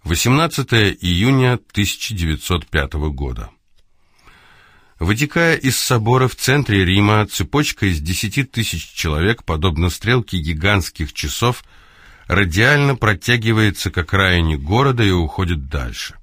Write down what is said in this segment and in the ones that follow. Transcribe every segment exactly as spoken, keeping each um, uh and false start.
восемнадцатое июня тысяча девятьсот пятого года. Вытекая из собора в центре Рима, цепочка из десяти тысяч человек, подобно стрелке гигантских часов, радиально протягивается к окраине города и уходит дальше.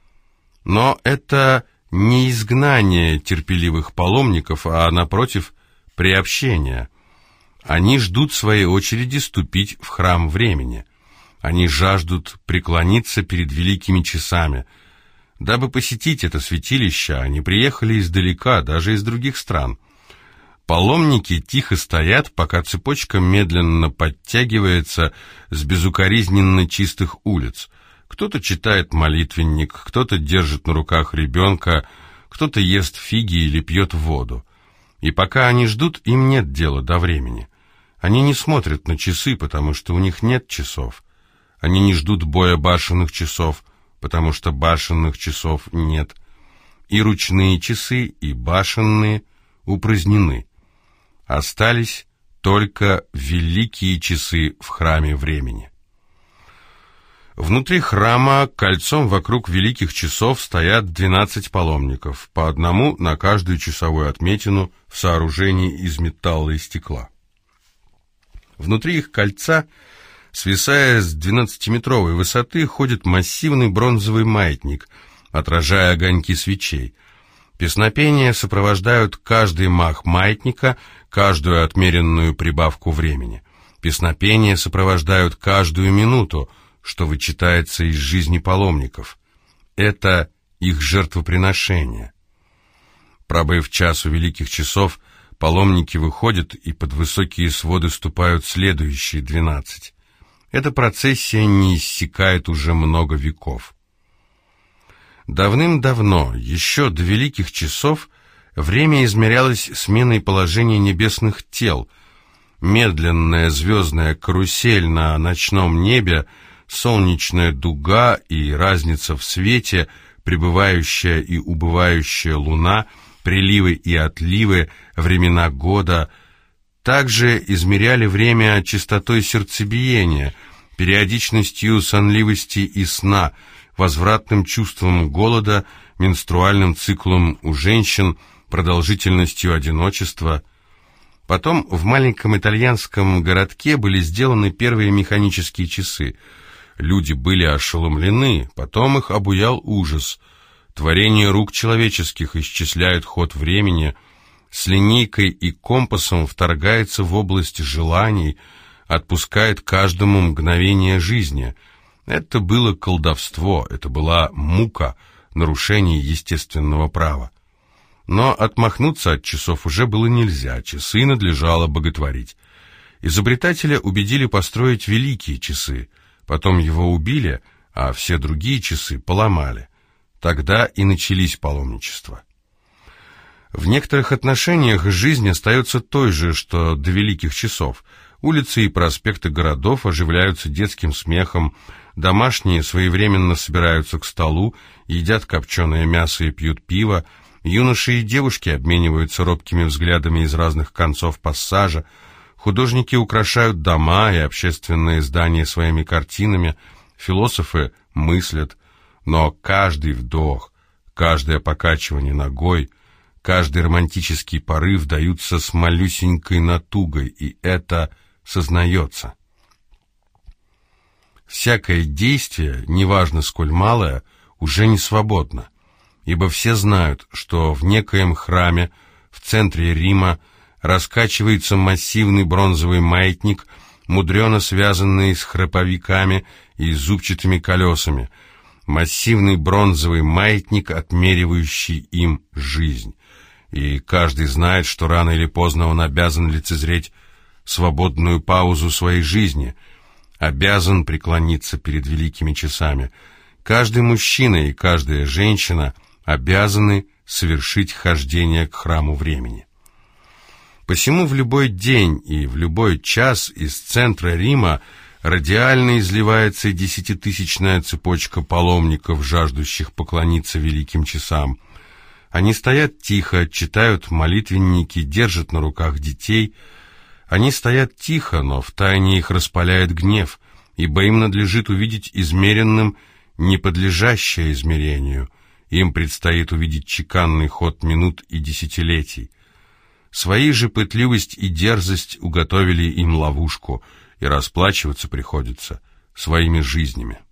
Но это не изгнание терпеливых паломников, а, напротив, приобщение. Они ждут своей очереди ступить в храм времени. Они жаждут преклониться перед великими часами. Дабы посетить это святилище, они приехали издалека, даже из других стран. Паломники тихо стоят, пока цепочка медленно подтягивается с безукоризненно чистых улиц. Кто-то читает молитвенник, кто-то держит на руках ребенка, кто-то ест фиги или пьет воду. И пока они ждут, им нет дела до времени. Они не смотрят на часы, потому что у них нет часов. Они не ждут боя башенных часов, потому что башенных часов нет. И ручные часы, и башенные упразднены. Остались только великие часы в храме времени. Внутри храма кольцом вокруг великих часов стоят двенадцать паломников, по одному на каждую часовую отметину в сооружении из металла и стекла. Внутри их кольца, свисая с двенадцатиметровой высоты, ходит массивный бронзовый маятник, отражая огоньки свечей. Песнопения сопровождают каждый мах маятника, каждую отмеренную прибавку времени. Песнопения сопровождают каждую минуту, что вычитается из жизни паломников. Это их жертвоприношение. Пробыв час у великих часов, паломники выходят и под высокие своды ступают следующие двенадцать. Эта процессия не иссякает уже много веков. Давным-давно, еще до великих часов, время измерялось сменой положения небесных тел. Медленная звездная карусель на ночном небе, солнечная дуга и разница в свете, прибывающая и убывающая луна, приливы и отливы, времена года — также измеряли время частотой сердцебиения, периодичностью сонливости и сна, возвратным чувством голода, менструальным циклом у женщин, продолжительностью одиночества. Потом в маленьком итальянском городке были сделаны первые механические часы. Люди были ошеломлены, потом их обуял ужас. Творение рук человеческих исчисляет ход времени, с линейкой и компасом вторгается в область желаний, отпускает каждому мгновение жизни. Это было колдовство, это была мука, нарушение естественного права. Но отмахнуться от часов уже было нельзя, часы надлежало боготворить. Изобретателя убедили построить великие часы, потом его убили, а все другие часы поломали. Тогда и начались паломничества. В некоторых отношениях жизнь остается той же, что до великих часов. Улицы и проспекты городов оживляются детским смехом, домашние своевременно собираются к столу, едят копченое мясо и пьют пиво, юноши и девушки обмениваются робкими взглядами из разных концов пассажа, художники украшают дома и общественные здания своими картинами, философы мыслят, но каждый вдох, каждое покачивание ногой, каждый романтический порыв даются с малюсенькой натугой, и это сознается. Всякое действие, неважно сколь малое, уже не свободно, ибо все знают, что в некоем храме в центре Рима раскачивается массивный бронзовый маятник, мудрено связанный с храповиками и зубчатыми колесами, массивный бронзовый маятник, отмеривающий им жизнь. И каждый знает, что рано или поздно он обязан лицезреть свободную паузу своей жизни, обязан преклониться перед великими часами. Каждый мужчина и каждая женщина обязаны совершить хождение к храму времени. Посему в любой день и в любой час из центра Рима радиально изливается десятитысячная цепочка паломников, жаждущих поклониться великим часам. Они стоят тихо, читают молитвенники, держат на руках детей. Они стоят тихо, но втайне их распаляет гнев, ибо им надлежит увидеть измеренным, не подлежащая измерению. Им предстоит увидеть чеканный ход минут и десятилетий. Свои же пытливость и дерзость уготовили им ловушку, и расплачиваться приходится своими жизнями.